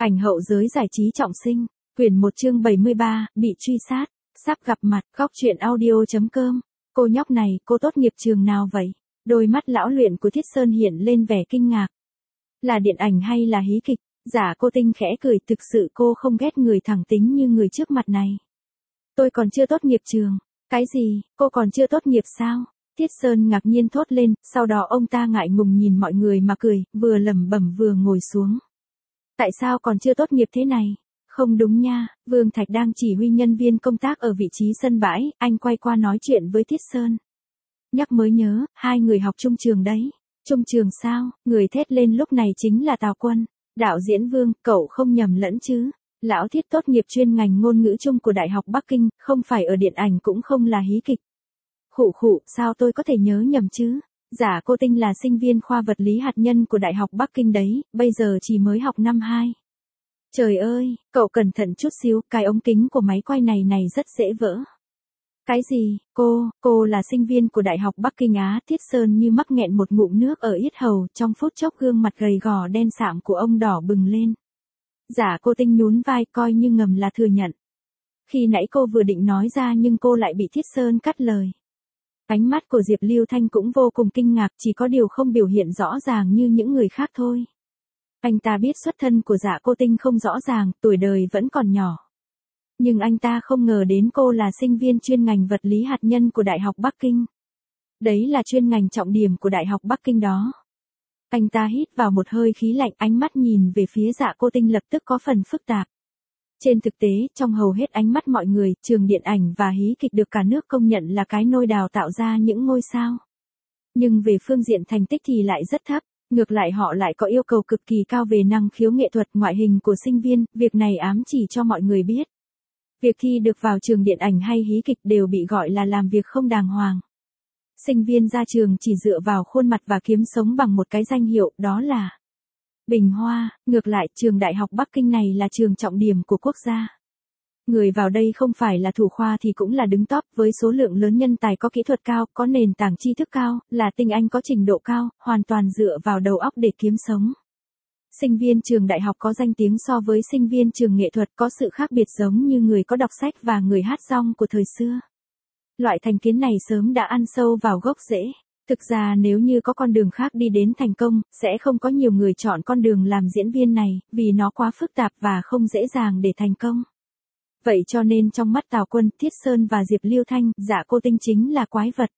Ảnh hậu giới giải trí trọng sinh, quyển 1 chương 73, bị truy sát, sắp gặp mặt, góc truyện audio.com. Cô nhóc này, cô tốt nghiệp trường nào vậy? Đôi mắt lão luyện của Thiết Sơn hiện lên vẻ kinh ngạc. Là điện ảnh hay là hí kịch? Giả Cô Tinh khẽ cười, thực sự cô không ghét người thẳng tính như người trước mặt này. Tôi còn chưa tốt nghiệp trường. Cái gì, cô còn chưa tốt nghiệp sao? Thiết Sơn ngạc nhiên thốt lên, sau đó ông ta ngại ngùng nhìn mọi người mà cười, vừa lẩm bẩm vừa ngồi xuống. Tại sao còn chưa tốt nghiệp thế này? Không đúng nha, Vương Thạch đang chỉ huy nhân viên công tác ở vị trí sân bãi, anh quay qua nói chuyện với Thiết Sơn. Nhắc mới nhớ, hai người học chung trường đấy. Chung trường sao? Người thét lên lúc này chính là Tào Quân. Đạo diễn Vương, cậu không nhầm lẫn chứ? Lão Thiết tốt nghiệp chuyên ngành ngôn ngữ chung của Đại học Bắc Kinh, không phải ở điện ảnh cũng không là hí kịch. Khụ, sao tôi có thể nhớ nhầm chứ? Giả Cô Tinh là sinh viên khoa vật lý hạt nhân của Đại học Bắc Kinh đấy, bây giờ chỉ mới học năm 2. Trời ơi, cậu cẩn thận chút xíu, cái ống kính của máy quay này rất dễ vỡ. Cái gì, cô là sinh viên của Đại học Bắc Kinh á? Thiết Sơn như mắc nghẹn một ngụm nước ở yết hầu, trong phút chốc gương mặt gầy gò đen sạm của ông đỏ bừng lên. Giả Cô Tinh nhún vai coi như ngầm là thừa nhận. Khi nãy cô vừa định nói ra nhưng cô lại bị Thiết Sơn cắt lời. Ánh mắt của Diệp Lưu Thanh cũng vô cùng kinh ngạc, chỉ có điều không biểu hiện rõ ràng như những người khác thôi. Anh ta biết xuất thân của Giả Cô Tinh không rõ ràng, tuổi đời vẫn còn nhỏ. Nhưng anh ta không ngờ đến cô là sinh viên chuyên ngành vật lý hạt nhân của Đại học Bắc Kinh. Đấy là chuyên ngành trọng điểm của Đại học Bắc Kinh đó. Anh ta hít vào một hơi khí lạnh, ánh mắt nhìn về phía Giả Cô Tinh lập tức có phần phức tạp. Trên thực tế, trong hầu hết ánh mắt mọi người, trường điện ảnh và hí kịch được cả nước công nhận là cái nôi đào tạo ra những ngôi sao. Nhưng về phương diện thành tích thì lại rất thấp, ngược lại họ lại có yêu cầu cực kỳ cao về năng khiếu nghệ thuật, ngoại hình của sinh viên, việc này ám chỉ cho mọi người biết. Việc thi được vào trường điện ảnh hay hí kịch đều bị gọi là làm việc không đàng hoàng. Sinh viên ra trường chỉ dựa vào khuôn mặt và kiếm sống bằng một cái danh hiệu, đó là Bình Hoa. Ngược lại, trường Đại học Bắc Kinh này là trường trọng điểm của quốc gia. Người vào đây không phải là thủ khoa thì cũng là đứng top, với số lượng lớn nhân tài có kỹ thuật cao, có nền tảng tri thức cao, là tinh anh có trình độ cao, hoàn toàn dựa vào đầu óc để kiếm sống. Sinh viên trường đại học có danh tiếng so với sinh viên trường nghệ thuật, có sự khác biệt giống như người có đọc sách và người hát dong của thời xưa. Loại thành kiến này sớm đã ăn sâu vào gốc rễ. Thực ra nếu như có con đường khác đi đến thành công, sẽ không có nhiều người chọn con đường làm diễn viên này, vì nó quá phức tạp và không dễ dàng để thành công. Vậy cho nên trong mắt Tào Quân, Thiết Sơn và Diệp Lưu Thanh, Giả Cô Tinh chính là quái vật.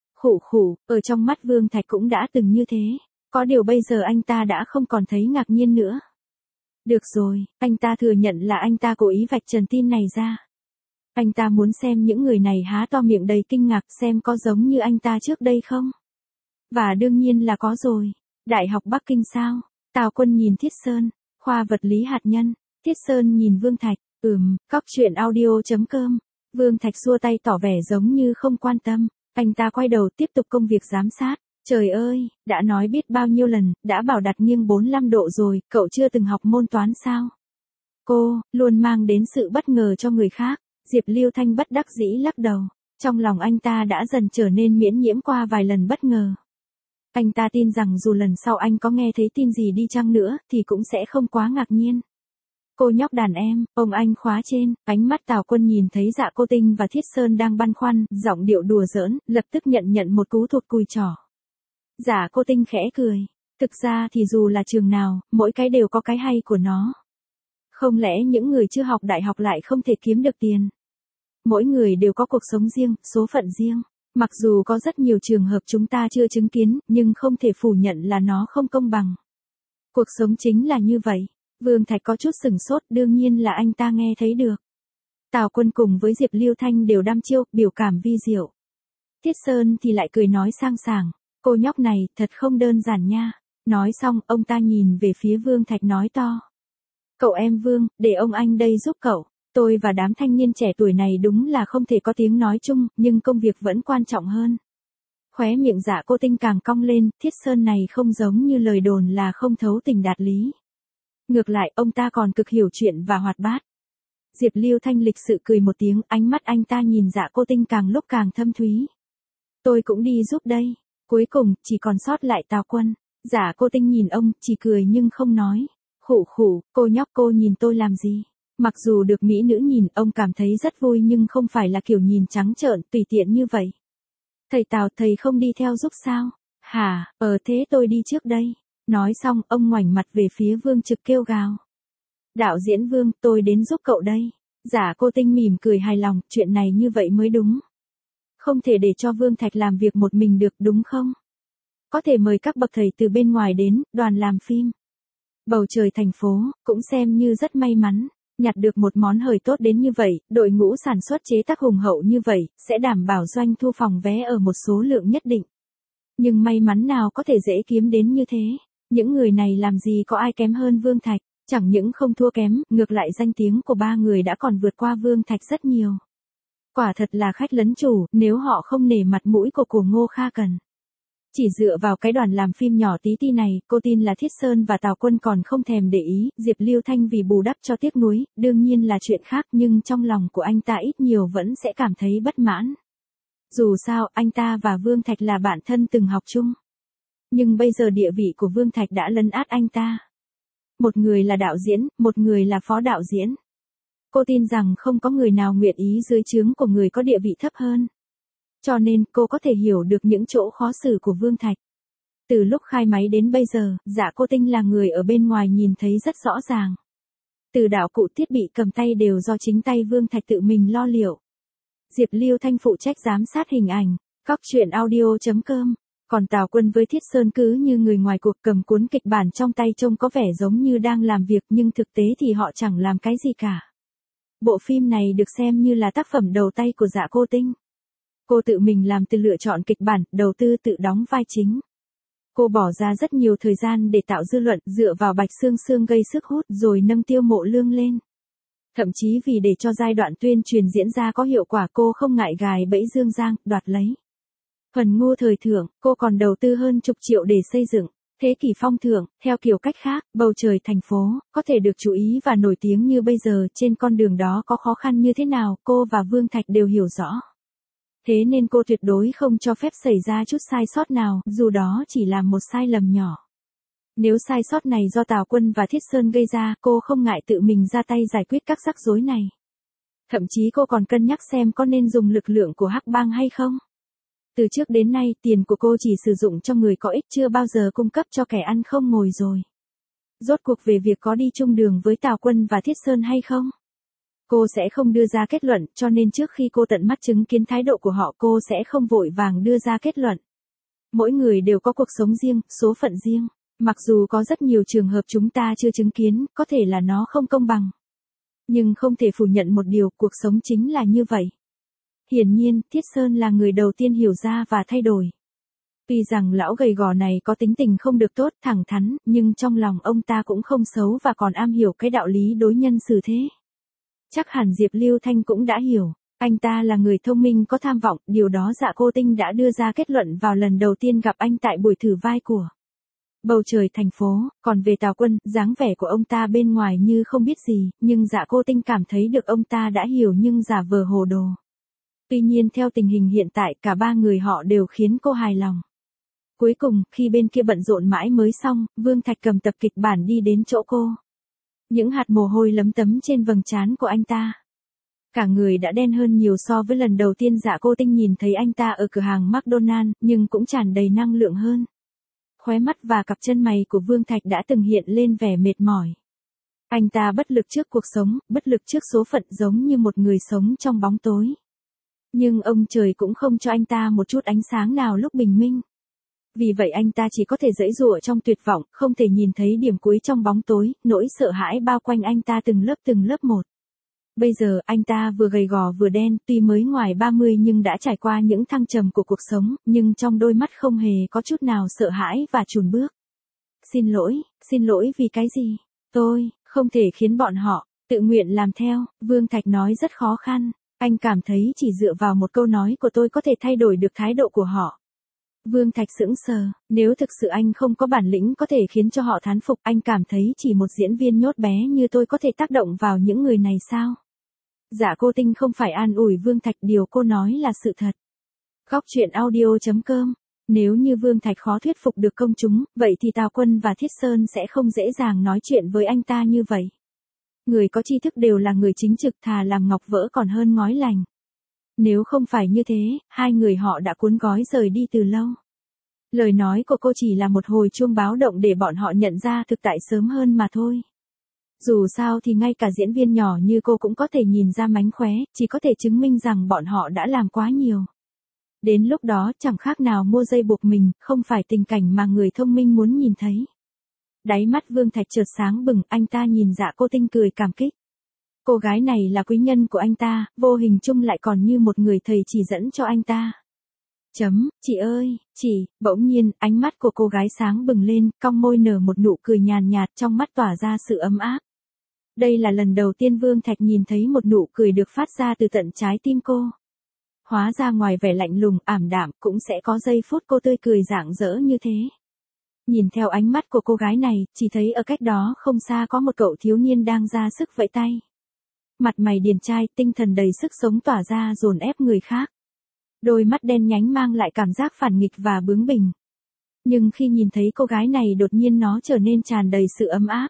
Khụ, ở trong mắt Vương Thạch cũng đã từng như thế. Có điều bây giờ anh ta đã không còn thấy ngạc nhiên nữa. Được rồi, anh ta thừa nhận là anh ta cố ý vạch trần tin này ra. Anh ta muốn xem những người này há to miệng đầy kinh ngạc xem có giống như anh ta trước đây không. Và đương nhiên là có rồi. Đại học Bắc Kinh sao? Tào Quân nhìn Thiết Sơn, khoa vật lý hạt nhân. Thiết Sơn nhìn Vương Thạch, góc truyện audio.com. Vương Thạch xua tay tỏ vẻ giống như không quan tâm. Anh ta quay đầu tiếp tục công việc giám sát. Trời ơi, đã nói biết bao nhiêu lần, đã bảo đặt nghiêng 45 độ rồi, cậu chưa từng học môn toán sao? Cô, luôn mang đến sự bất ngờ cho người khác. Diệp Lưu Thanh bất đắc dĩ lắc đầu. Trong lòng anh ta đã dần trở nên miễn nhiễm qua vài lần bất ngờ. Anh ta tin rằng dù lần sau anh có nghe thấy tin gì đi chăng nữa, thì cũng sẽ không quá ngạc nhiên. Cô nhóc đàn em, ông anh khóa trên, ánh mắt Tào Quân nhìn thấy Giả Cô Tinh và Thiết Sơn đang băn khoăn, giọng điệu đùa giỡn, lập tức nhận một cú thụt cùi trỏ. Giả Cô Tinh khẽ cười. Thực ra thì dù là trường nào, mỗi cái đều có cái hay của nó. Không lẽ những người chưa học đại học lại không thể kiếm được tiền? Mỗi người đều có cuộc sống riêng, số phận riêng. Mặc dù có rất nhiều trường hợp chúng ta chưa chứng kiến, nhưng không thể phủ nhận là nó không công bằng. Cuộc sống chính là như vậy. Vương Thạch có chút sửng sốt, đương nhiên là anh ta nghe thấy được. Tào Quân cùng với Diệp Lưu Thanh đều đăm chiêu, biểu cảm vi diệu. Thiết Sơn thì lại cười nói sang sảng. Cô nhóc này, thật không đơn giản nha. Nói xong, ông ta nhìn về phía Vương Thạch nói to. Cậu em Vương, để ông anh đây giúp cậu. Tôi và đám thanh niên trẻ tuổi này đúng là không thể có tiếng nói chung, nhưng công việc vẫn quan trọng hơn. Khóe miệng Giả Cô Tinh càng cong lên, Thiết Sơn này không giống như lời đồn là không thấu tình đạt lý. Ngược lại, ông ta còn cực hiểu chuyện và hoạt bát. Diệp Lưu Thanh lịch sự cười một tiếng, ánh mắt anh ta nhìn Giả Cô Tinh càng lúc càng thâm thúy. Tôi cũng đi giúp đây. Cuối cùng, chỉ còn sót lại Tào Quân. Giả Cô Tinh nhìn ông, chỉ cười nhưng không nói. Khụ khụ, cô nhóc cô nhìn tôi làm gì? Mặc dù được mỹ nữ nhìn, ông cảm thấy rất vui nhưng không phải là kiểu nhìn trắng trợn, tùy tiện như vậy. Thầy Tào, thầy không đi theo giúp sao? Hả, thế tôi đi trước đây. Nói xong, ông ngoảnh mặt về phía Vương Trực kêu gào. Đạo diễn Vương, tôi đến giúp cậu đây. Giả Cô Tinh mỉm cười hài lòng, chuyện này như vậy mới đúng. Không thể để cho Vương Thạch làm việc một mình được, đúng không? Có thể mời các bậc thầy từ bên ngoài đến, đoàn làm phim. Bầu trời thành phố, cũng xem như rất may mắn. Nhặt được một món hời tốt đến như vậy, đội ngũ sản xuất chế tác hùng hậu như vậy, sẽ đảm bảo doanh thu phòng vé ở một số lượng nhất định. Nhưng may mắn nào có thể dễ kiếm đến như thế. Những người này làm gì có ai kém hơn Vương Thạch, chẳng những không thua kém, ngược lại danh tiếng của ba người đã còn vượt qua Vương Thạch rất nhiều. Quả thật là khách lấn chủ, nếu họ không nể mặt mũi của Ngô Kha Cần. Chỉ dựa vào cái đoàn làm phim nhỏ tí ti này, cô tin là Thiết Sơn và Tào Quân còn không thèm để ý, Diệp Lưu Thanh vì bù đắp cho tiếc nuối, đương nhiên là chuyện khác nhưng trong lòng của anh ta ít nhiều vẫn sẽ cảm thấy bất mãn. Dù sao, anh ta và Vương Thạch là bạn thân từng học chung. Nhưng bây giờ địa vị của Vương Thạch đã lấn át anh ta. Một người là đạo diễn, một người là phó đạo diễn. Cô tin rằng không có người nào nguyện ý dưới trướng của người có địa vị thấp hơn. Cho nên cô có thể hiểu được những chỗ khó xử của Vương Thạch. Từ lúc khai máy đến bây giờ, Dạ Cô Tinh là người ở bên ngoài nhìn thấy rất rõ ràng. Từ đạo cụ thiết bị cầm tay đều do chính tay Vương Thạch tự mình lo liệu. Diệp Lưu Thanh phụ trách giám sát hình ảnh, Cóc Truyện Audio.com. Còn Tào Quân với Thiết Sơn cứ như người ngoài cuộc cầm cuốn kịch bản trong tay trông có vẻ giống như đang làm việc nhưng thực tế thì họ chẳng làm cái gì cả. Bộ phim này được xem như là tác phẩm đầu tay của Dạ Cô Tinh. Cô tự mình làm từ lựa chọn kịch bản, đầu tư tự đóng vai chính. Cô bỏ ra rất nhiều thời gian để tạo dư luận, dựa vào Bạch Sương Sương gây sức hút rồi nâng Tiêu Mộ Lương lên. Thậm chí vì để cho giai đoạn tuyên truyền diễn ra có hiệu quả cô không ngại gài bẫy Dương Giang, đoạt lấy. Phần Ngô thời thượng, cô còn đầu tư hơn chục triệu để xây dựng. Thế kỷ phong thượng, theo kiểu cách khác, bầu trời thành phố, có thể được chú ý và nổi tiếng như bây giờ, trên con đường đó có khó khăn như thế nào, cô và Vương Thạch đều hiểu rõ. Thế nên cô tuyệt đối không cho phép xảy ra chút sai sót nào, dù đó chỉ là một sai lầm nhỏ. Nếu sai sót này do Tào Quân và Thiết Sơn gây ra, cô không ngại tự mình ra tay giải quyết các rắc rối này. Thậm chí cô còn cân nhắc xem có nên dùng lực lượng của Hắc Bang hay không. Từ trước đến nay, tiền của cô chỉ sử dụng cho người có ích, chưa bao giờ cung cấp cho kẻ ăn không ngồi rồi. Rốt cuộc về việc có đi chung đường với Tào Quân và Thiết Sơn hay không, cô sẽ không đưa ra kết luận, cho nên trước khi cô tận mắt chứng kiến thái độ của họ cô sẽ không vội vàng đưa ra kết luận. Mỗi người đều có cuộc sống riêng, số phận riêng. Mặc dù có rất nhiều trường hợp chúng ta chưa chứng kiến, có thể là nó không công bằng. Nhưng không thể phủ nhận một điều, cuộc sống chính là như vậy. Hiển nhiên, Thiết Sơn là người đầu tiên hiểu ra và thay đổi. Tuy rằng lão gầy gò này có tính tình không được tốt, thẳng thắn, nhưng trong lòng ông ta cũng không xấu và còn am hiểu cái đạo lý đối nhân xử thế. Chắc hẳn Diệp Lưu Thanh cũng đã hiểu, anh ta là người thông minh có tham vọng, điều đó Dạ Cô Tinh đã đưa ra kết luận vào lần đầu tiên gặp anh tại buổi thử vai của Bầu trời thành phố. Còn về Tào Quân, dáng vẻ của ông ta bên ngoài như không biết gì, nhưng Dạ Cô Tinh cảm thấy được ông ta đã hiểu nhưng giả vờ hồ đồ. Tuy nhiên theo tình hình hiện tại, cả ba người họ đều khiến cô hài lòng. Cuối cùng, khi bên kia bận rộn mãi mới xong, Vương Thạch cầm tập kịch bản đi đến chỗ cô. Những hạt mồ hôi lấm tấm trên vầng trán của anh ta. Cả người đã đen hơn nhiều so với lần đầu tiên Dạ Cô Tinh nhìn thấy anh ta ở cửa hàng McDonald, nhưng cũng tràn đầy năng lượng hơn. Khóe mắt và cặp chân mày của Vương Thạch đã từng hiện lên vẻ mệt mỏi. Anh ta bất lực trước cuộc sống, bất lực trước số phận, giống như một người sống trong bóng tối. Nhưng ông trời cũng không cho anh ta một chút ánh sáng nào lúc bình minh. Vì vậy anh ta chỉ có thể giãy giụa trong tuyệt vọng, không thể nhìn thấy điểm cuối trong bóng tối, nỗi sợ hãi bao quanh anh ta từng lớp một. Bây giờ anh ta vừa gầy gò vừa đen, tuy mới ngoài 30 nhưng đã trải qua những thăng trầm của cuộc sống, nhưng trong đôi mắt không hề có chút nào sợ hãi và chùn bước. Xin lỗi vì cái gì? Tôi không thể khiến bọn họ tự nguyện làm theo, Vương Thạch nói rất khó khăn. Anh cảm thấy chỉ dựa vào một câu nói của tôi có thể thay đổi được thái độ của họ. Vương Thạch sững sờ, nếu thực sự anh không có bản lĩnh có thể khiến cho họ thán phục, anh cảm thấy chỉ một diễn viên nhốt bé như tôi có thể tác động vào những người này sao? Dạ Cô Tinh không phải an ủi Vương Thạch, điều cô nói là sự thật. Góc Truyện Audio.com Nếu như Vương Thạch khó thuyết phục được công chúng, vậy thì Tào Quân và Thiết Sơn sẽ không dễ dàng nói chuyện với anh ta như vậy. Người có tri thức đều là người chính trực, thà làm ngọc vỡ còn hơn ngói lành. Nếu không phải như thế, hai người họ đã cuốn gói rời đi từ lâu. Lời nói của cô chỉ là một hồi chuông báo động để bọn họ nhận ra thực tại sớm hơn mà thôi. Dù sao thì ngay cả diễn viên nhỏ như cô cũng có thể nhìn ra mánh khóe, chỉ có thể chứng minh rằng bọn họ đã làm quá nhiều. Đến lúc đó chẳng khác nào mua dây buộc mình, không phải tình cảnh mà người thông minh muốn nhìn thấy. Đáy mắt Vương Thạch chợt sáng bừng, anh ta nhìn Dạ Cô Tinh cười cảm kích. Cô gái này là quý nhân của anh ta, vô hình chung lại còn như một người thầy chỉ dẫn cho anh ta. Chị ơi, bỗng nhiên, ánh mắt của cô gái sáng bừng lên, cong môi nở một nụ cười nhàn nhạt, trong mắt tỏa ra sự ấm áp. Đây là lần đầu tiên Vương Thạch nhìn thấy một nụ cười được phát ra từ tận trái tim cô. Hóa ra ngoài vẻ lạnh lùng, ảm đạm, cũng sẽ có giây phút cô tươi cười rạng rỡ như thế. Nhìn theo ánh mắt của cô gái này, chỉ thấy ở cách đó không xa có một cậu thiếu niên đang ra sức vẫy tay. Mặt mày điển trai, tinh thần đầy sức sống tỏa ra dồn ép người khác. Đôi mắt đen nhánh mang lại cảm giác phản nghịch và bướng bỉnh. Nhưng khi nhìn thấy cô gái này đột nhiên nó trở nên tràn đầy sự ấm áp.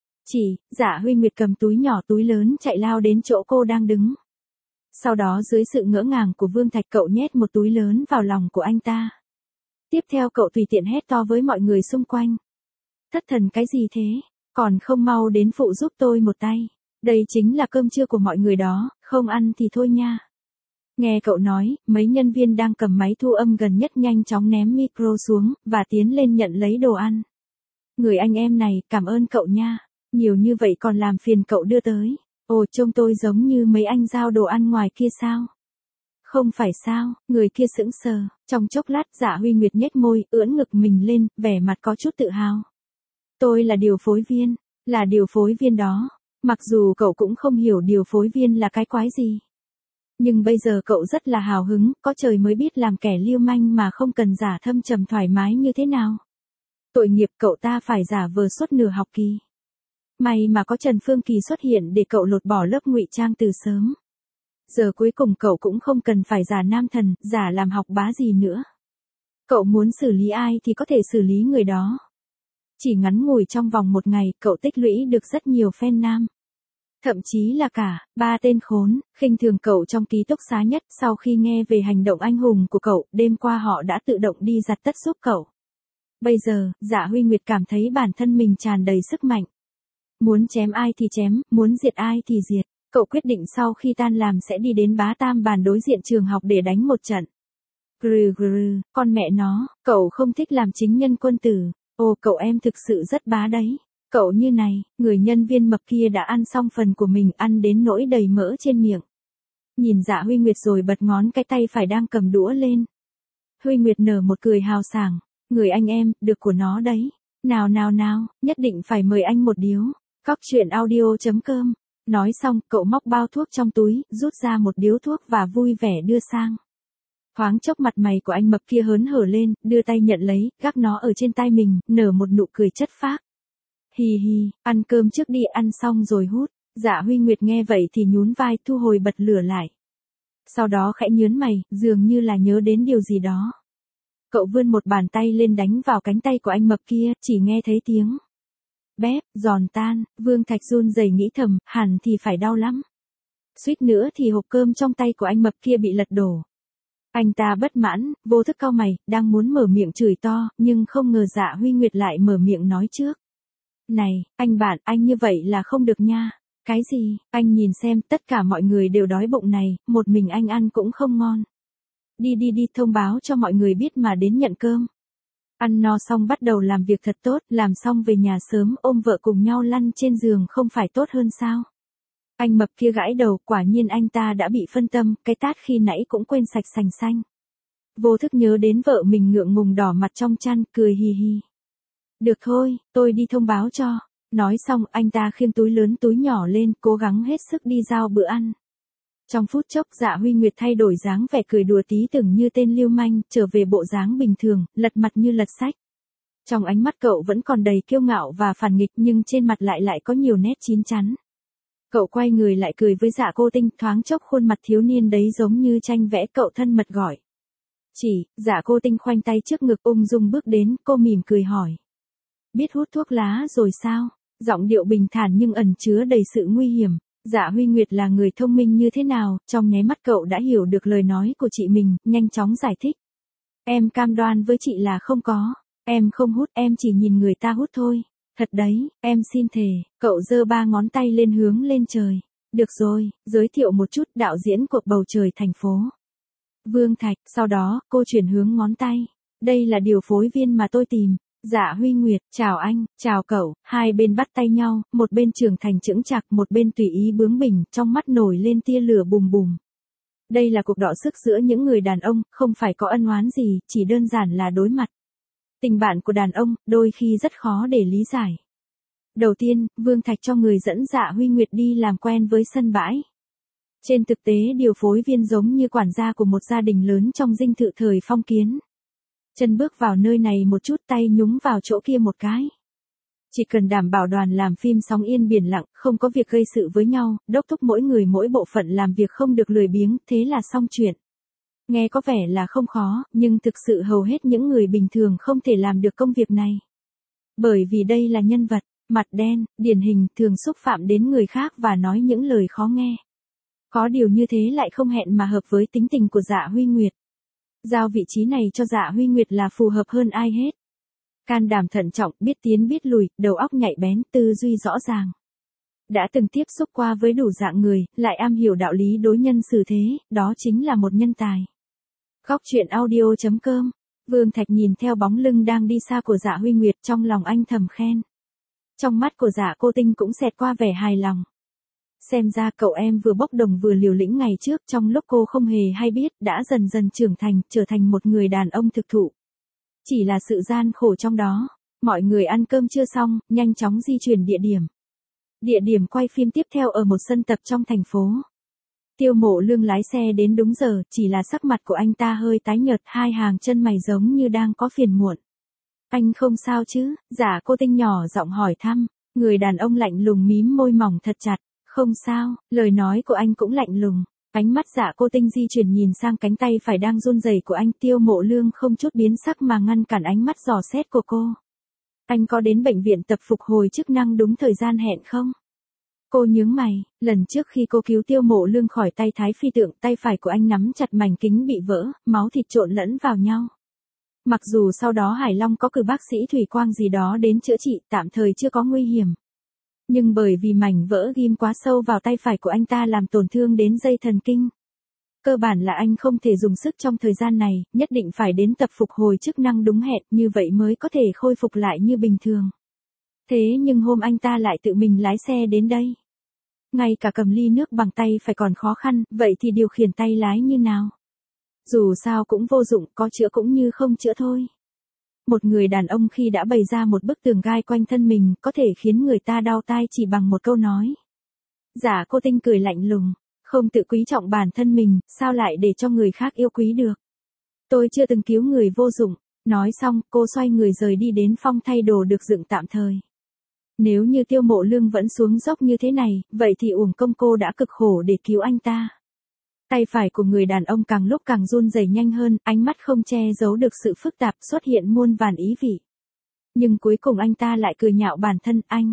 Dạ Huy Nguyệt cầm túi nhỏ túi lớn chạy lao đến chỗ cô đang đứng. Sau đó dưới sự ngỡ ngàng của Vương Thạch cậu nhét một túi lớn vào lòng của anh ta. Tiếp theo cậu tùy tiện hét to với mọi người xung quanh. Thất thần cái gì thế, còn không mau đến phụ giúp tôi một tay. Đây chính là cơm trưa của mọi người đó, không ăn thì thôi nha. Nghe cậu nói, mấy nhân viên đang cầm máy thu âm gần nhất nhanh chóng ném micro xuống, và tiến lên nhận lấy đồ ăn. Người anh em này, cảm ơn cậu nha. Nhiều như vậy còn làm phiền cậu đưa tới. Ồ, trông tôi giống như mấy anh giao đồ ăn ngoài kia sao? Không phải sao, người kia sững sờ. Trong chốc lát Dạ Huy Nguyệt nhếch môi, ưỡn ngực mình lên, vẻ mặt có chút tự hào. Tôi là điều phối viên, là điều phối viên đó. Mặc dù cậu cũng không hiểu điều phối viên là cái quái gì. Nhưng bây giờ cậu rất là hào hứng, có trời mới biết làm kẻ lưu manh mà không cần giả thâm trầm thoải mái như thế nào. Tội nghiệp cậu ta phải giả vờ suốt nửa học kỳ. May mà có Trần Phương Kỳ xuất hiện để cậu lột bỏ lớp ngụy trang từ sớm. Giờ cuối cùng cậu cũng không cần phải giả nam thần, giả làm học bá gì nữa. Cậu muốn xử lý ai thì có thể xử lý người đó. Chỉ ngắn ngủi trong vòng một ngày, cậu tích lũy được rất nhiều fan nam. Thậm chí là cả 3 tên khốn, khinh thường cậu trong ký túc xá nhất. Sau khi nghe về hành động anh hùng của cậu, đêm qua họ đã tự động đi giặt tất giúp cậu. Bây giờ, Dạ Huy Nguyệt cảm thấy bản thân mình tràn đầy sức mạnh. Muốn chém ai thì chém, muốn diệt ai thì diệt. Cậu quyết định sau khi tan làm sẽ đi đến Bá Tam Bàn đối diện trường học để đánh một trận. Con mẹ nó, cậu không thích làm chính nhân quân tử. Ồ, cậu em thực sự rất bá đấy. Cậu như này, người nhân viên mập kia đã ăn xong phần của mình, ăn đến nỗi đầy mỡ trên miệng. Nhìn Dạ Huy Nguyệt rồi bật ngón cái tay phải đang cầm đũa lên. Huy Nguyệt nở một cười hào sảng. Người anh em, được của nó đấy. Nào, nhất định phải mời anh một điếu. Cóc truyện audio.com. Nói xong, cậu móc bao thuốc trong túi, rút ra một điếu thuốc và vui vẻ đưa sang. Thoáng chốc mặt mày của anh mập kia hớn hở lên, đưa tay nhận lấy, gác nó ở trên tay mình, nở một nụ cười chất phác. Hi, ăn cơm trước đi, ăn xong rồi hút. Dạ Huy Nguyệt nghe vậy thì nhún vai, thu hồi bật lửa lại. Sau đó khẽ nhớn mày, dường như là nhớ đến điều gì đó. Cậu vươn một bàn tay lên đánh vào cánh tay của anh mập kia, chỉ nghe thấy tiếng bép, giòn tan. Vương Thạch run rẩy nghĩ thầm, hẳn thì phải đau lắm. Suýt nữa thì hộp cơm trong tay của anh mập kia bị lật đổ. Anh ta bất mãn, vô thức cau mày, đang muốn mở miệng chửi to, nhưng không ngờ Dạ Huy Nguyệt lại mở miệng nói trước. Này, anh bạn, anh như vậy là không được nha. Cái gì, anh nhìn xem, tất cả mọi người đều đói bụng này, một mình anh ăn cũng không ngon. Đi, thông báo cho mọi người biết mà đến nhận cơm. Ăn no xong bắt đầu làm việc thật tốt, làm xong về nhà sớm, ôm vợ cùng nhau lăn trên giường không phải tốt hơn sao? Anh mập kia gãi đầu, quả nhiên anh ta đã bị phân tâm, cái tát khi nãy cũng quên sạch sành xanh. Vô thức nhớ đến vợ mình ngượng ngùng đỏ mặt trong chăn, cười hi. Được thôi, tôi đi thông báo cho. Nói xong, anh ta khiêng túi lớn túi nhỏ lên, cố gắng hết sức đi giao bữa ăn. Trong phút chốc Dạ Huy Nguyệt thay đổi dáng vẻ cười đùa tí tưởng như tên lưu manh, trở về bộ dáng bình thường, lật mặt như lật sách. Trong ánh mắt cậu vẫn còn đầy kiêu ngạo và phản nghịch nhưng trên mặt lại có nhiều nét chín chắn. Cậu quay người lại cười với Dạ Cô Tinh, thoáng chốc khuôn mặt thiếu niên đấy giống như tranh vẽ, cậu thân mật gọi. Chỉ, Dạ Cô Tinh khoanh tay trước ngực ung dung bước đến, cô mỉm cười hỏi. Biết hút thuốc lá rồi sao? Giọng điệu bình thản nhưng ẩn chứa đầy sự nguy hiểm. Dạ Huy Nguyệt là người thông minh như thế nào, trong nháy mắt cậu đã hiểu được lời nói của chị mình, nhanh chóng giải thích. Em cam đoan với chị là không có, em không hút, em chỉ nhìn người ta hút thôi. Thật đấy, em xin thề, cậu giơ 3 ngón tay lên hướng lên trời. Được rồi, giới thiệu một chút đạo diễn cuộc bầu trời thành phố. Vương Thạch, sau đó, cô chuyển hướng ngón tay. Đây là điều phối viên mà tôi tìm. Dạ Huy Nguyệt, chào anh, chào cậu, hai bên bắt tay nhau, một bên trưởng thành chững chạc, một bên tùy ý bướng bỉnh, trong mắt nổi lên tia lửa bùm bùm. Đây là cuộc đọ sức giữa những người đàn ông, không phải có ân oán gì, chỉ đơn giản là đối mặt. Tình bạn của đàn ông, đôi khi rất khó để lý giải. Đầu tiên, Vương Thạch cho người dẫn Dạ Huy Nguyệt đi làm quen với sân bãi. Trên thực tế điều phối viên giống như quản gia của một gia đình lớn trong dinh thự thời phong kiến. Chân bước vào nơi này một chút, tay nhúng vào chỗ kia một cái. Chỉ cần đảm bảo đoàn làm phim sóng yên biển lặng, không có việc gây sự với nhau, đốc thúc mỗi người mỗi bộ phận làm việc không được lười biếng, thế là xong chuyện. Nghe có vẻ là không khó, nhưng thực sự hầu hết những người bình thường không thể làm được công việc này. Bởi vì đây là nhân vật, mặt đen, điển hình, thường xúc phạm đến người khác và nói những lời khó nghe. Có điều như thế lại không hẹn mà hợp với tính tình của Dạ Huy Nguyệt. Giao vị trí này cho Dạ Huy Nguyệt là phù hợp hơn ai hết. Can đảm thận trọng, biết tiến biết lùi, đầu óc nhạy bén, tư duy rõ ràng. Đã từng tiếp xúc qua với đủ dạng người, lại am hiểu đạo lý đối nhân xử thế, đó chính là một nhân tài. Góc truyện audio.com. Vương Thạch nhìn theo bóng lưng đang đi xa của Dạ Huy Nguyệt, trong lòng anh thầm khen. Trong mắt của Dạ Cô Tinh cũng xẹt qua vẻ hài lòng. Xem ra cậu em vừa bốc đồng vừa liều lĩnh ngày trước, trong lúc cô không hề hay biết, đã dần dần trưởng thành, trở thành một người đàn ông thực thụ. Chỉ là sự gian khổ trong đó. Mọi người ăn cơm chưa xong, nhanh chóng di chuyển địa điểm. Địa điểm quay phim tiếp theo ở một sân tập trong thành phố. Tiêu Mộ Lương lái xe đến đúng giờ, chỉ là sắc mặt của anh ta hơi tái nhợt, hai hàng chân mày giống như đang có phiền muộn. Anh không sao chứ? Dạ Cô Tinh nhỏ giọng hỏi thăm. Người đàn ông lạnh lùng mím môi mỏng thật chặt. Không sao, lời nói của anh cũng lạnh lùng. Ánh mắt Dạ Cô Tinh di chuyển nhìn sang cánh tay phải đang run rẩy của anh. Tiêu Mộ Lương không chút biến sắc mà ngăn cản ánh mắt dò xét của cô. Anh có đến bệnh viện tập phục hồi chức năng đúng thời gian hẹn không? Cô nhướng mày, lần trước khi cô cứu Tiêu Mộ Lương khỏi tay Thái Phi Tượng, tay phải của anh nắm chặt mảnh kính bị vỡ, máu thịt trộn lẫn vào nhau. Mặc dù sau đó Hải Long có cử bác sĩ Thủy Quang gì đó đến chữa trị, tạm thời chưa có nguy hiểm. Nhưng bởi vì mảnh vỡ ghim quá sâu vào tay phải của anh ta làm tổn thương đến dây thần kinh. Cơ bản là anh không thể dùng sức trong thời gian này, nhất định phải đến tập phục hồi chức năng đúng hẹn, như vậy mới có thể khôi phục lại như bình thường. Thế nhưng hôm anh ta lại tự mình lái xe đến đây. Ngay cả cầm ly nước bằng tay phải còn khó khăn, vậy thì điều khiển tay lái như nào? Dù sao cũng vô dụng, có chữa cũng như không chữa thôi. Một người đàn ông khi đã bày ra một bức tường gai quanh thân mình, có thể khiến người ta đau tai chỉ bằng một câu nói. Dạ Cô Tinh cười lạnh lùng, không tự quý trọng bản thân mình, sao lại để cho người khác yêu quý được? Tôi chưa từng cứu người vô dụng. Nói xong, cô xoay người rời đi đến phòng thay đồ được dựng tạm thời. Nếu như Tiêu Mộ Lương vẫn xuống dốc như thế này, vậy thì uổng công cô đã cực khổ để cứu anh ta. Tay phải của người đàn ông càng lúc càng run rẩy nhanh hơn, ánh mắt không che giấu được sự phức tạp, xuất hiện muôn vàn ý vị. Nhưng cuối cùng anh ta lại cười nhạo bản thân, anh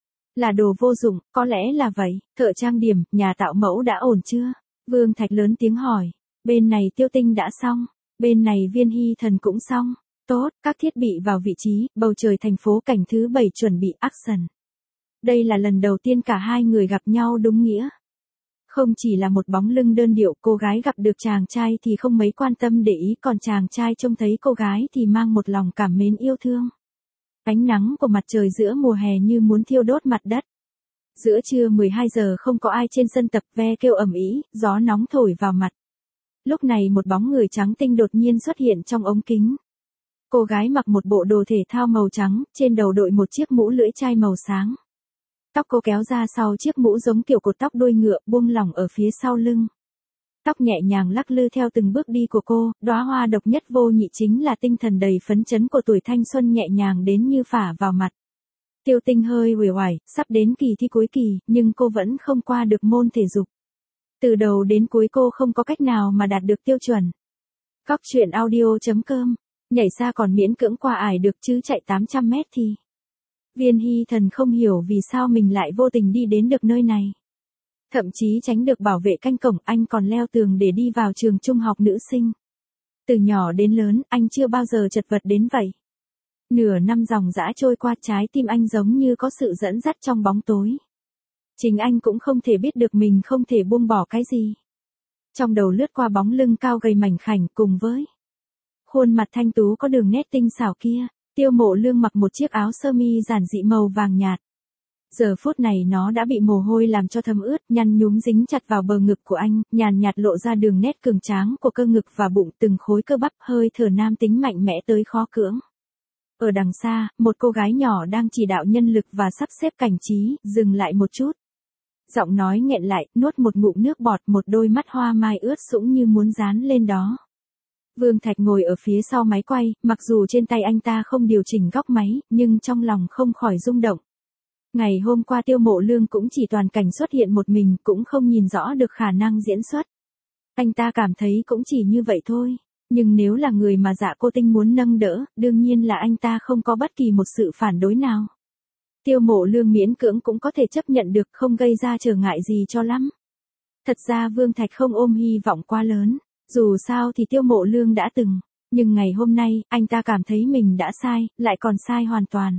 là đồ vô dụng, có lẽ là vậy. Thợ trang điểm, nhà tạo mẫu đã ổn chưa? Vương Thạch lớn tiếng hỏi. Bên này Tiêu Tinh đã xong, bên này Viên Hy Thần cũng xong. Tốt, các thiết bị vào vị trí, bầu trời thành phố cảnh thứ 7 chuẩn bị action. Đây là lần đầu tiên cả hai người gặp nhau đúng nghĩa. Không chỉ là một bóng lưng đơn điệu, cô gái gặp được chàng trai thì không mấy quan tâm để ý, còn chàng trai trông thấy cô gái thì mang một lòng cảm mến yêu thương. Ánh nắng của mặt trời giữa mùa hè như muốn thiêu đốt mặt đất. Giữa trưa 12 giờ không có ai trên sân tập, ve kêu ầm ĩ, gió nóng thổi vào mặt. Lúc này một bóng người trắng tinh đột nhiên xuất hiện trong ống kính. Cô gái mặc một bộ đồ thể thao màu trắng, trên đầu đội một chiếc mũ lưỡi chai màu sáng. Tóc cô kéo ra sau chiếc mũ giống kiểu cột tóc đuôi ngựa buông lỏng ở phía sau lưng. Tóc nhẹ nhàng lắc lư theo từng bước đi của cô, đóa hoa độc nhất vô nhị chính là tinh thần đầy phấn chấn của tuổi thanh xuân nhẹ nhàng đến như phả vào mặt. Tiêu Tinh hơi uể oải, sắp đến kỳ thi cuối kỳ, nhưng cô vẫn không qua được môn thể dục. Từ đầu đến cuối cô không có cách nào mà đạt được tiêu chuẩn. Cóc truyện audio.com, nhảy xa còn miễn cưỡng qua ải được chứ chạy 800 mét thì. Viên Hy Thần không hiểu vì sao mình lại vô tình đi đến được nơi này. Thậm chí tránh được bảo vệ canh cổng, anh còn leo tường để đi vào trường trung học nữ sinh. Từ nhỏ đến lớn, anh chưa bao giờ chật vật đến vậy. Nửa năm dòng dã trôi qua, trái tim anh giống như có sự dẫn dắt trong bóng tối. Chính anh cũng không thể biết được mình không thể buông bỏ cái gì. Trong đầu lướt qua bóng lưng cao gầy mảnh khảnh cùng với khuôn mặt thanh tú có đường nét tinh xảo kia. Tiêu Mộ Lương mặc một chiếc áo sơ mi giản dị màu vàng nhạt. Giờ phút này nó đã bị mồ hôi làm cho thấm ướt, nhăn nhúm dính chặt vào bờ ngực của anh, nhàn nhạt lộ ra đường nét cường tráng của cơ ngực và bụng, từng khối cơ bắp, hơi thở nam tính mạnh mẽ tới khó cưỡng. Ở đằng xa, một cô gái nhỏ đang chỉ đạo nhân lực và sắp xếp cảnh trí, dừng lại một chút. Giọng nói nghẹn lại, nuốt một ngụm nước bọt, một đôi mắt hoa mai ướt sũng như muốn dán lên đó. Vương Thạch ngồi ở phía sau máy quay, mặc dù trên tay anh ta không điều chỉnh góc máy, nhưng trong lòng không khỏi rung động. Ngày hôm qua Tiêu Mộ Lương cũng chỉ toàn cảnh xuất hiện một mình, cũng không nhìn rõ được khả năng diễn xuất. Anh ta cảm thấy cũng chỉ như vậy thôi, nhưng nếu là người mà Dạ Cô Tinh muốn nâng đỡ, đương nhiên là anh ta không có bất kỳ một sự phản đối nào. Tiêu Mộ Lương miễn cưỡng cũng có thể chấp nhận được, không gây ra trở ngại gì cho lắm. Thật ra Vương Thạch không ôm hy vọng quá lớn, dù sao thì Tiêu Mộ Lương đã từng, nhưng ngày hôm nay, anh ta cảm thấy mình đã sai, lại còn sai hoàn toàn.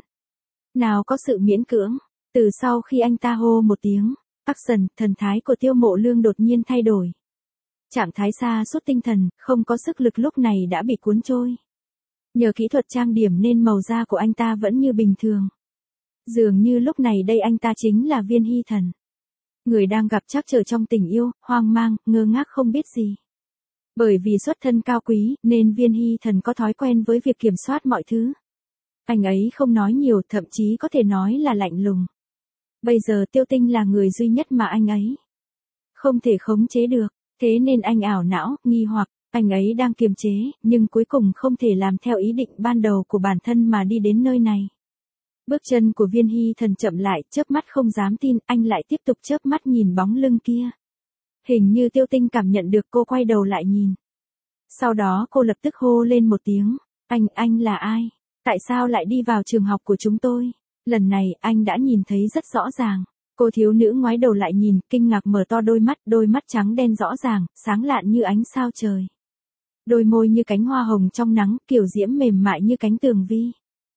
Nào có sự miễn cưỡng, từ sau khi anh ta hô một tiếng, action, thần thái của Tiêu Mộ Lương đột nhiên thay đổi. Trạng thái sa sút tinh thần, không có sức lực lúc này đã bị cuốn trôi. Nhờ kỹ thuật trang điểm nên màu da của anh ta vẫn như bình thường. Dường như lúc này đây anh ta chính là Viên Hy Thần. Người đang gặp trắc trở trong tình yêu, hoang mang, ngơ ngác không biết gì. Bởi vì xuất thân cao quý, nên Viên Hy Thần có thói quen với việc kiểm soát mọi thứ. Anh ấy không nói nhiều, thậm chí có thể nói là lạnh lùng. Bây giờ Tiêu Tinh là người duy nhất mà anh ấy không thể khống chế được, thế nên anh ảo não, nghi hoặc, anh ấy đang kiềm chế, nhưng cuối cùng không thể làm theo ý định ban đầu của bản thân mà đi đến nơi này. Bước chân của Viên Hy Thần chậm lại, chớp mắt không dám tin, anh lại tiếp tục chớp mắt nhìn bóng lưng kia. Hình như Tiêu Tinh cảm nhận được, cô quay đầu lại nhìn. Sau đó cô lập tức hô lên một tiếng, anh là ai? Tại sao lại đi vào trường học của chúng tôi? Lần này anh đã nhìn thấy rất rõ ràng. Cô thiếu nữ ngoái đầu lại nhìn, kinh ngạc mở to đôi mắt trắng đen rõ ràng, sáng lạn như ánh sao trời. Đôi môi như cánh hoa hồng trong nắng, kiểu diễm mềm mại như cánh tường vi.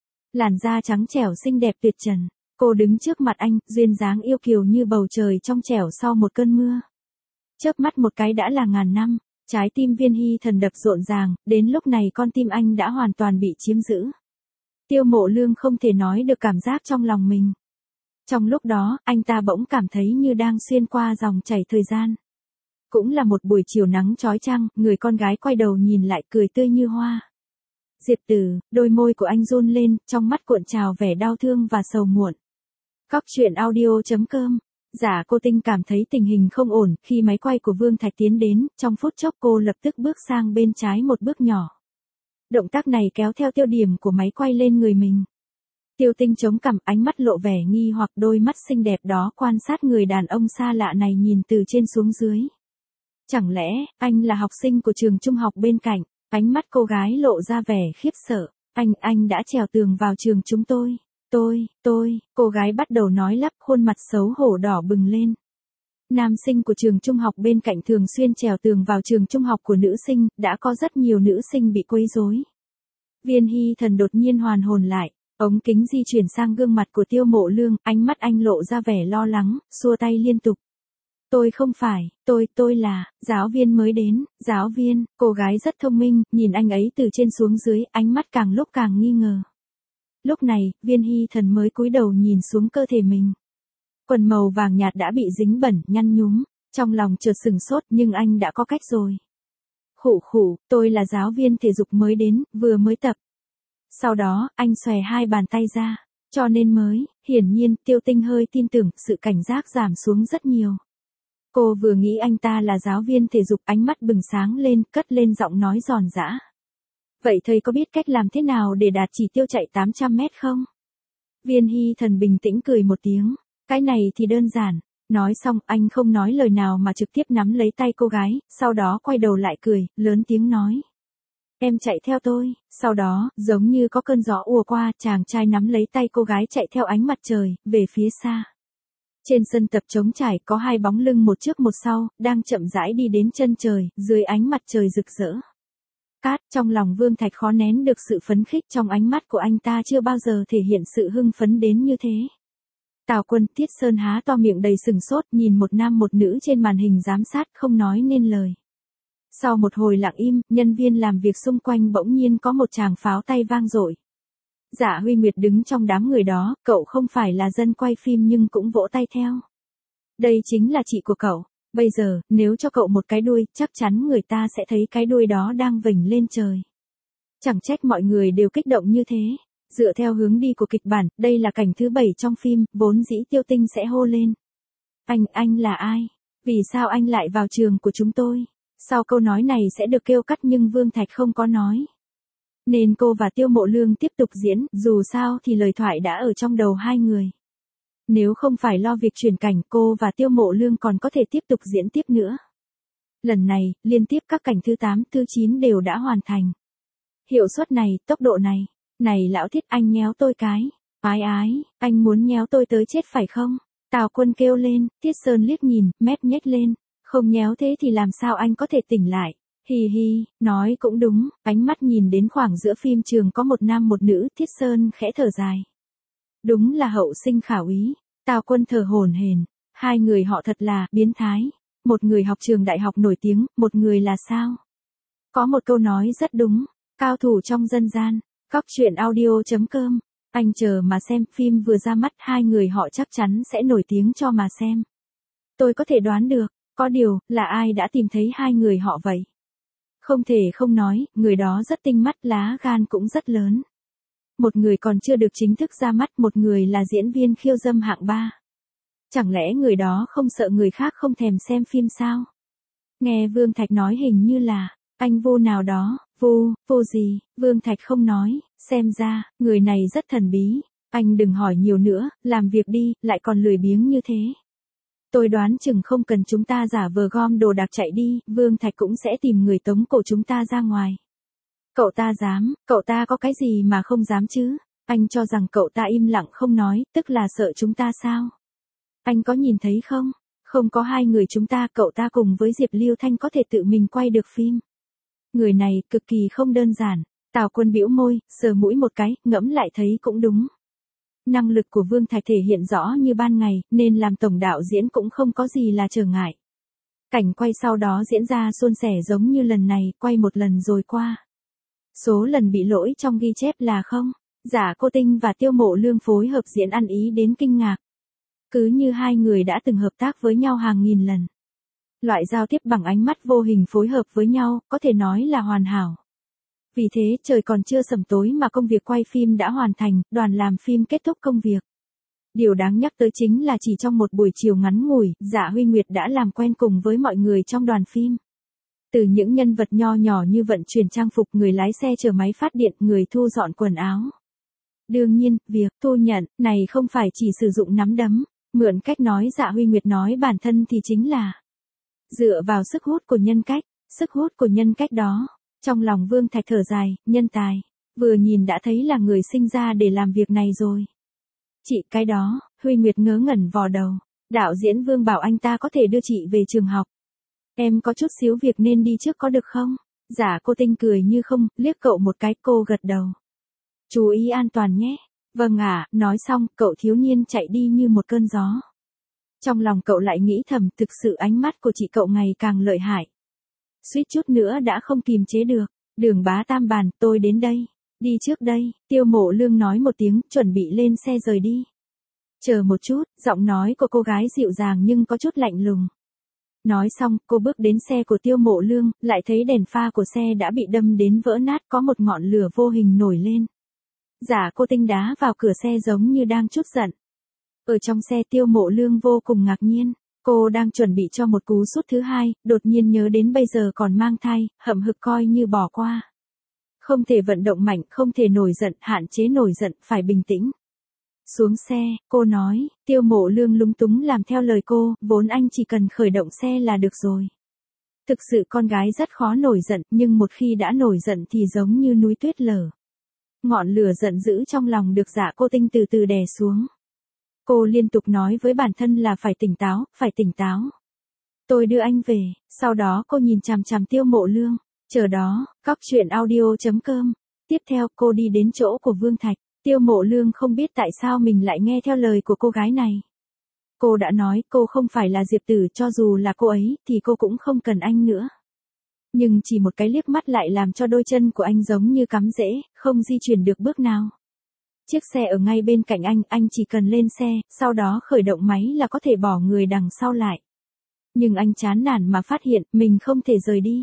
Làn da trắng trẻo xinh đẹp tuyệt trần. Cô đứng trước mặt anh, duyên dáng yêu kiều như bầu trời trong trẻo sau một cơn mưa. Chớp mắt một cái đã là ngàn năm. Trái tim Viên Hy Thần đập rộn ràng, đến lúc này con tim anh đã hoàn toàn bị chiếm giữ. Tiêu Mộ Lương không thể nói được cảm giác trong lòng mình. Trong lúc đó, anh ta bỗng cảm thấy như đang xuyên qua dòng chảy thời gian. Cũng là một buổi chiều nắng chói chang, người con gái quay đầu nhìn lại cười tươi như hoa. Diệp Tử, đôi môi của anh run lên, trong mắt cuộn trào vẻ đau thương và sầu muộn. Cóc truyện audio.com. Dạ Cô Tinh cảm thấy tình hình không ổn, khi máy quay của Vương Thạch tiến đến, trong phút chốc cô lập tức bước sang bên trái một bước nhỏ. Động tác này kéo theo tiêu điểm của máy quay lên người mình. Tiêu Tinh chống cằm, ánh mắt lộ vẻ nghi hoặc, đôi mắt xinh đẹp đó quan sát người đàn ông xa lạ này nhìn từ trên xuống dưới. Chẳng lẽ, anh là học sinh của trường trung học bên cạnh? Ánh mắt cô gái lộ ra vẻ khiếp sợ. Anh đã trèo tường vào trường chúng tôi. Cô gái bắt đầu nói lắp, khuôn mặt xấu hổ đỏ bừng lên. Nam sinh của trường trung học bên cạnh thường xuyên trèo tường vào trường trung học của nữ sinh, đã có rất nhiều nữ sinh bị quấy rối. Viên Hy Thần đột nhiên hoàn hồn lại, ống kính di chuyển sang gương mặt của Tiêu Mộ Lương, ánh mắt anh lộ ra vẻ lo lắng, xua tay liên tục. Tôi không phải, tôi là giáo viên mới đến, giáo viên. Cô gái rất thông minh, nhìn anh ấy từ trên xuống dưới, ánh mắt càng lúc càng nghi ngờ. Lúc này, Viên Hy Thần mới cúi đầu nhìn xuống cơ thể mình. Quần màu vàng nhạt đã bị dính bẩn, nhăn nhúm, trong lòng chợt sừng sốt, nhưng anh đã có cách rồi. Khụ, tôi là giáo viên thể dục mới đến, vừa mới tập. Sau đó, anh xòe hai bàn tay ra, cho nên mới, hiển nhiên, Tiêu Tinh hơi tin tưởng, sự cảnh giác giảm xuống rất nhiều. Cô vừa nghĩ anh ta là giáo viên thể dục, ánh mắt bừng sáng lên, cất lên giọng nói giòn giã. Vậy thầy có biết cách làm thế nào để đạt chỉ tiêu chạy 800 mét không? Viên Hy Thần bình tĩnh cười một tiếng. Cái này thì đơn giản. Nói xong, anh không nói lời nào mà trực tiếp nắm lấy tay cô gái, sau đó quay đầu lại cười, lớn tiếng nói. Em chạy theo tôi, sau đó, giống như có cơn gió ùa qua, chàng trai nắm lấy tay cô gái chạy theo ánh mặt trời, về phía xa. Trên sân tập trống trải có hai bóng lưng một trước một sau, đang chậm rãi đi đến chân trời, dưới ánh mặt trời rực rỡ. Cát, trong lòng Vương Thạch khó nén được sự phấn khích, trong ánh mắt của anh ta chưa bao giờ thể hiện sự hưng phấn đến như thế. Tào Quân, Tiết Sơn há to miệng đầy sừng sốt, nhìn một nam một nữ trên màn hình giám sát không nói nên lời. Sau một hồi lặng im, nhân viên làm việc xung quanh bỗng nhiên có một tràng pháo tay vang dội. Dạ Huy Nguyệt đứng trong đám người đó, cậu không phải là dân quay phim nhưng cũng vỗ tay theo. Đây chính là chị của cậu. Bây giờ, nếu cho cậu một cái đuôi, chắc chắn người ta sẽ thấy cái đuôi đó đang vểnh lên trời. Chẳng trách mọi người đều kích động như thế. Dựa theo hướng đi của kịch bản, đây là cảnh thứ 7 trong phim, vốn dĩ Tiêu Tinh sẽ hô lên. Anh là ai? Vì sao anh lại vào trường của chúng tôi? Sau câu nói này sẽ được kêu cắt nhưng Vương Thạch không có nói. Nên cô và Tiêu Mộ Lương tiếp tục diễn, dù sao thì lời thoại đã ở trong đầu hai người. Nếu không phải lo việc chuyển cảnh, cô và Tiêu Mộ Lương còn có thể tiếp tục diễn tiếp nữa. Lần này, liên tiếp các cảnh thứ 8, thứ 9 đều đã hoàn thành. Hiệu suất này, tốc độ này. Này lão Thiết, anh nhéo tôi cái. Ái, anh muốn nhéo tôi tới chết phải không? Tào Quân kêu lên, Tiết Sơn liếc nhìn, mép nhếch lên. Không nhéo thế thì làm sao anh có thể tỉnh lại? Hi, nói cũng đúng, ánh mắt nhìn đến khoảng giữa phim trường có một nam một nữ, Thiết Sơn khẽ thở dài. Đúng là hậu sinh khả úy. Tào Quân thở hổn hển, hai người họ thật là biến thái. Một người học trường đại học nổi tiếng, một người là sao? Có một câu nói rất đúng, cao thủ trong dân gian. Góc truyện audio.com. Anh chờ mà xem, phim vừa ra mắt, hai người họ chắc chắn sẽ nổi tiếng cho mà xem. Tôi có thể đoán được, có điều, là ai đã tìm thấy hai người họ vậy? Không thể không nói, người đó rất tinh mắt, lá gan cũng rất lớn. Một người còn chưa được chính thức ra mắt, một người là diễn viên khiêu dâm hạng 3. Chẳng lẽ người đó không sợ người khác không thèm xem phim sao? Nghe Vương Thạch nói hình như là, anh vô nào đó. Vô gì? Vương Thạch không nói, xem ra, người này rất thần bí. Anh đừng hỏi nhiều nữa, làm việc đi, lại còn lười biếng như thế. Tôi đoán chừng không cần chúng ta giả vờ gom đồ đạc chạy đi, Vương Thạch cũng sẽ tìm người tống cổ chúng ta ra ngoài. Cậu ta dám, cậu ta có cái gì mà không dám chứ? Anh cho rằng cậu ta im lặng không nói, tức là sợ chúng ta sao? Anh có nhìn thấy không? Không có hai người chúng ta, cậu ta cùng với Diệp Lưu Thanh có thể tự mình quay được phim. Người này, cực kỳ không đơn giản. Tào Quân bĩu môi, sờ mũi một cái, ngẫm lại thấy cũng đúng. Năng lực của Vương Thạch thể hiện rõ như ban ngày, nên làm tổng đạo diễn cũng không có gì là trở ngại. Cảnh quay sau đó diễn ra suôn sẻ giống như lần này, quay một lần rồi qua. Số lần bị lỗi trong ghi chép là không. Giả Cô Tinh và Tiêu Mộ Lương phối hợp diễn ăn ý đến kinh ngạc. Cứ như hai người đã từng hợp tác với nhau hàng nghìn lần. Loại giao tiếp bằng ánh mắt vô hình phối hợp với nhau, có thể nói là hoàn hảo. Vì thế, trời còn chưa sẩm tối mà công việc quay phim đã hoàn thành, đoàn làm phim kết thúc công việc. Điều đáng nhắc tới chính là chỉ trong một buổi chiều ngắn ngủi, Dạ Huy Nguyệt đã làm quen cùng với mọi người trong đoàn phim. Từ những nhân vật nho nhỏ như vận chuyển trang phục, người lái xe chở máy phát điện, người thu dọn quần áo. Đương nhiên, việc thu nhận này không phải chỉ sử dụng nắm đấm, mượn cách nói Dạ Huy Nguyệt nói bản thân thì chính là dựa vào sức hút của nhân cách, sức hút của nhân cách đó. Trong lòng Vương Thạch thở dài, nhân tài, vừa nhìn đã thấy là người sinh ra để làm việc này rồi. Chị, cái đó, Huy Nguyệt ngớ ngẩn vò đầu. Đạo diễn Vương bảo anh ta có thể đưa chị về trường học. Em có chút xíu việc nên đi trước có được không? Giả Cô Tinh cười như không, liếc cậu một cái, cô gật đầu. Chú ý an toàn nhé. Vâng ạ, nói xong, cậu thiếu niên chạy đi như một cơn gió. Trong lòng cậu lại nghĩ thầm, thực sự ánh mắt của chị cậu ngày càng lợi hại. Suýt chút nữa đã không kìm chế được. Đường Bá Tam bàn, tôi đến đây. Đi trước đây, Tiêu Mộ Lương nói một tiếng, chuẩn bị lên xe rời đi. Chờ một chút, giọng nói của cô gái dịu dàng nhưng có chút lạnh lùng. Nói xong, cô bước đến xe của Tiêu Mộ Lương, lại thấy đèn pha của xe đã bị đâm đến vỡ nát, có một ngọn lửa vô hình nổi lên. Giả Cô Tinh đá vào cửa xe giống như đang trút giận. Ở trong xe Tiêu Mộ Lương vô cùng ngạc nhiên. Cô đang chuẩn bị cho một cú sút thứ hai, đột nhiên nhớ đến bây giờ còn mang thai, hậm hực coi như bỏ qua. Không thể vận động mạnh, không thể nổi giận, hạn chế nổi giận, phải bình tĩnh. Xuống xe, cô nói, Tiêu Mộ Lương lúng túng làm theo lời cô, vốn anh chỉ cần khởi động xe là được rồi. Thực sự con gái rất khó nổi giận, nhưng một khi đã nổi giận thì giống như núi tuyết lở. Ngọn lửa giận dữ trong lòng được Dạ Cô Tinh từ từ đè xuống. Cô liên tục nói với bản thân là phải tỉnh táo, phải tỉnh táo. Tôi đưa anh về, sau đó cô nhìn chằm chằm Tiêu Mộ Lương. Chờ đó, cóc truyện audio.com. Tiếp theo cô đi đến chỗ của Vương Thạch. Tiêu Mộ Lương không biết tại sao mình lại nghe theo lời của cô gái này. Cô đã nói cô không phải là Diệp Tử, cho dù là cô ấy thì cô cũng không cần anh nữa. Nhưng chỉ một cái liếc mắt lại làm cho đôi chân của anh giống như cắm rễ, không di chuyển được bước nào. Chiếc xe ở ngay bên cạnh anh chỉ cần lên xe, sau đó khởi động máy là có thể bỏ người đằng sau lại. Nhưng anh chán nản mà phát hiện mình không thể rời đi.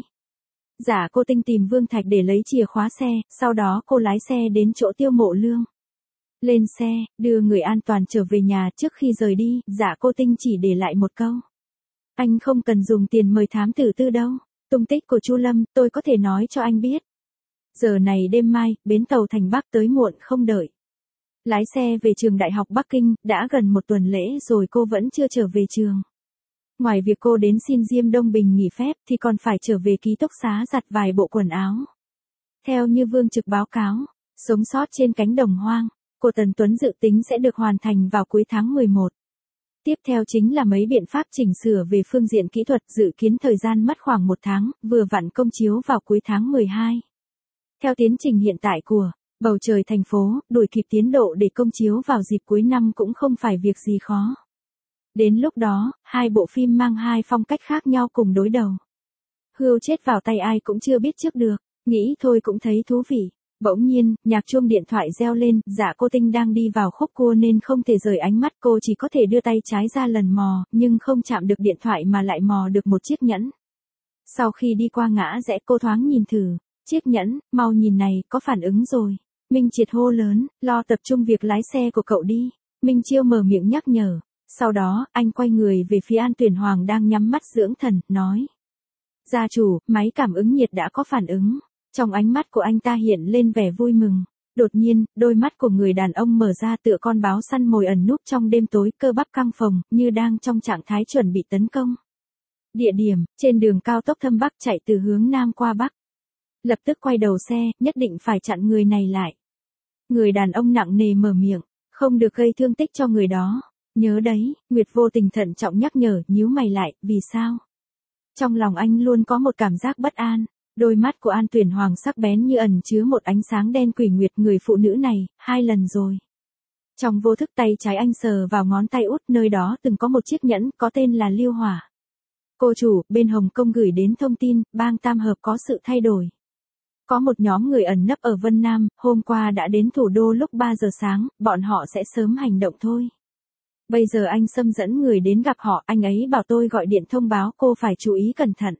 Dạ Cô Tinh tìm Vương Thạch để lấy chìa khóa xe, sau đó cô lái xe đến chỗ Tiêu Mộ Lương. Lên xe, đưa người an toàn trở về nhà. Trước khi rời đi, Dạ Cô Tinh chỉ để lại một câu. Anh không cần dùng tiền mời thám tử tư đâu. Tung tích của Chu Lâm, tôi có thể nói cho anh biết. Giờ này đêm mai, bến tàu thành Bắc tới muộn không đợi. Lái xe về trường Đại học Bắc Kinh, đã gần một tuần lễ rồi cô vẫn chưa trở về trường. Ngoài việc cô đến xin Diêm Đông Bình nghỉ phép thì còn phải trở về ký túc xá giặt vài bộ quần áo. Theo như Vương Trực báo cáo, sống sót trên cánh đồng hoang của Tần Tuấn dự tính sẽ được hoàn thành vào cuối tháng 11. Tiếp theo chính là mấy biện pháp chỉnh sửa về phương diện kỹ thuật, dự kiến thời gian mất khoảng 1 tháng, vừa vặn công chiếu vào cuối tháng 12. Theo tiến trình hiện tại của Bầu Trời Thành Phố, đuổi kịp tiến độ để công chiếu vào dịp cuối năm cũng không phải việc gì khó. Đến lúc đó, hai bộ phim mang hai phong cách khác nhau cùng đối đầu. Hươu chết vào tay ai cũng chưa biết trước được, nghĩ thôi cũng thấy thú vị. Bỗng nhiên, nhạc chuông điện thoại reo lên. Dạ Cô Tinh đang đi vào khúc cua nên không thể rời ánh mắt, cô chỉ có thể đưa tay trái ra lần mò, nhưng không chạm được điện thoại mà lại mò được một chiếc nhẫn. Sau khi đi qua ngã rẽ cô thoáng nhìn thử, chiếc nhẫn, mau nhìn này, có phản ứng rồi. Minh Triệt hô lớn, lo tập trung việc lái xe của cậu đi. Minh Chiêu mở miệng nhắc nhở. Sau đó, anh quay người về phía An Tuyển Hoàng đang nhắm mắt dưỡng thần, nói. Gia chủ, máy cảm ứng nhiệt đã có phản ứng. Trong ánh mắt của anh ta hiện lên vẻ vui mừng. Đột nhiên, đôi mắt của người đàn ông mở ra tựa con báo săn mồi ẩn núp trong đêm tối, cơ bắp căng phồng, như đang trong trạng thái chuẩn bị tấn công. Địa điểm, trên đường cao tốc Thâm Bắc chạy từ hướng Nam qua Bắc. Lập tức quay đầu xe, nhất định phải chặn người này lại. Người đàn ông nặng nề mở miệng, không được gây thương tích cho người đó. Nhớ đấy, Nguyệt vô tình thận trọng nhắc nhở, nhíu mày lại, vì sao? Trong lòng anh luôn có một cảm giác bất an. Đôi mắt của An Tuyển Hoàng sắc bén như ẩn chứa một ánh sáng đen quỷ nguyệt. Người phụ nữ này, 2 lần rồi. Trong vô thức tay trái anh sờ vào ngón tay út, nơi đó từng có một chiếc nhẫn có tên là Liêu Hỏa. Cô chủ, bên Hồng Kông gửi đến thông tin, bang Tam Hợp có sự thay đổi. Có một nhóm người ẩn nấp ở Vân Nam, hôm qua đã đến thủ đô lúc 3 giờ sáng, bọn họ sẽ sớm hành động thôi. Bây giờ anh Sâm dẫn người đến gặp họ, anh ấy bảo tôi gọi điện thông báo cô phải chú ý cẩn thận.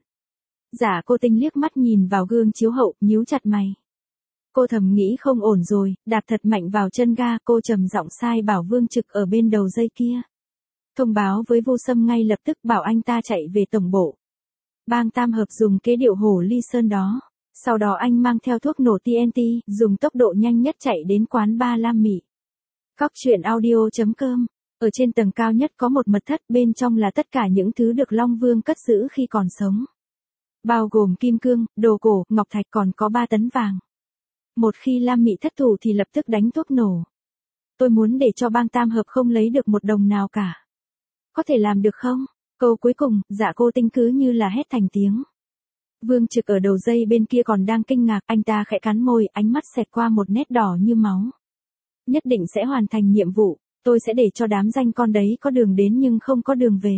Dạ Cô Tinh liếc mắt nhìn vào gương chiếu hậu, nhíu chặt mày. Cô thầm nghĩ không ổn rồi, đạp thật mạnh vào chân ga, cô trầm giọng sai bảo Vương Trực ở bên đầu dây kia. Thông báo với Vô Sâm ngay lập tức, bảo anh ta chạy về tổng bộ. Bang Tam Hợp dùng kế điệu hổ ly sơn đó. Sau đó anh mang theo thuốc nổ TNT, dùng tốc độ nhanh nhất chạy đến quán bar Lam Mỹ. Cóc truyện audio.com. Ở trên tầng cao nhất có một mật thất, bên trong là tất cả những thứ được Long Vương cất giữ khi còn sống. Bao gồm kim cương, đồ cổ, ngọc thạch, còn có 3 tấn vàng. Một khi Lam Mỹ thất thủ thì lập tức đánh thuốc nổ. Tôi muốn để cho bang Tam Hợp không lấy được một đồng nào cả. Có thể làm được không? Câu cuối cùng, Dạ Cô Tinh cứ như là hét thành tiếng. Vương Trực ở đầu dây bên kia còn đang kinh ngạc, anh ta khẽ cắn môi, ánh mắt xẹt qua một nét đỏ như máu. Nhất định sẽ hoàn thành nhiệm vụ, tôi sẽ để cho đám danh con đấy có đường đến nhưng không có đường về.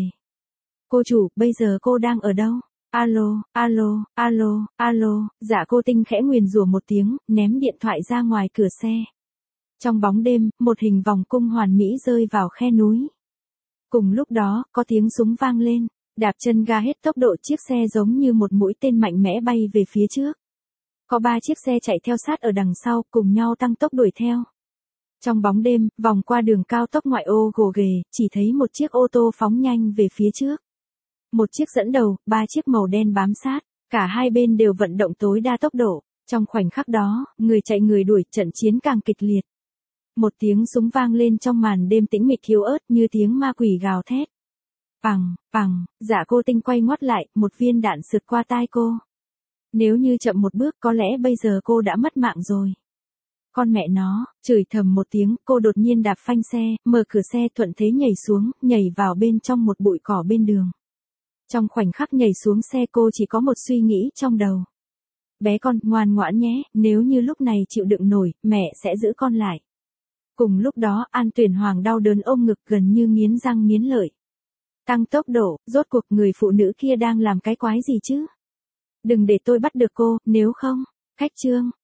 Cô chủ, bây giờ cô đang ở đâu? Alo, alo, alo, alo. Dạ Cô Tinh khẽ nguyền rủa một tiếng, ném điện thoại ra ngoài cửa xe. Trong bóng đêm, một hình vòng cung hoàn mỹ rơi vào khe núi. Cùng lúc đó, có tiếng súng vang lên. Đạp chân ga hết tốc độ, chiếc xe giống như một mũi tên mạnh mẽ bay về phía trước. Có 3 chiếc xe chạy theo sát ở đằng sau, cùng nhau tăng tốc đuổi theo. Trong bóng đêm, vòng qua đường cao tốc ngoại ô gồ ghề, chỉ thấy một chiếc ô tô phóng nhanh về phía trước. Một chiếc dẫn đầu, 3 chiếc màu đen bám sát, cả hai bên đều vận động tối đa tốc độ. Trong khoảnh khắc đó, người chạy người đuổi, trận chiến càng kịch liệt. Một tiếng súng vang lên trong màn đêm tĩnh mịch yếu ớt như tiếng ma quỷ gào thét. Dạ cô Tinh quay ngoắt lại, một viên đạn sượt qua tai cô. Nếu như chậm một bước có lẽ bây giờ cô đã mất mạng rồi. Con mẹ nó, chửi thầm một tiếng, cô đột nhiên đạp phanh xe, mở cửa xe thuận thế nhảy xuống, nhảy vào bên trong một bụi cỏ bên đường. Trong khoảnh khắc nhảy xuống xe cô chỉ có một suy nghĩ trong đầu. Bé con, ngoan ngoãn nhé, nếu như lúc này chịu đựng nổi, mẹ sẽ giữ con lại. Cùng lúc đó, An Tuyển Hoàng đau đớn ôm ngực gần như nghiến răng nghiến lợi. Tăng tốc độ, rốt cuộc người phụ nữ kia đang làm cái quái gì chứ? Đừng để tôi bắt được cô, nếu không. Khách trương,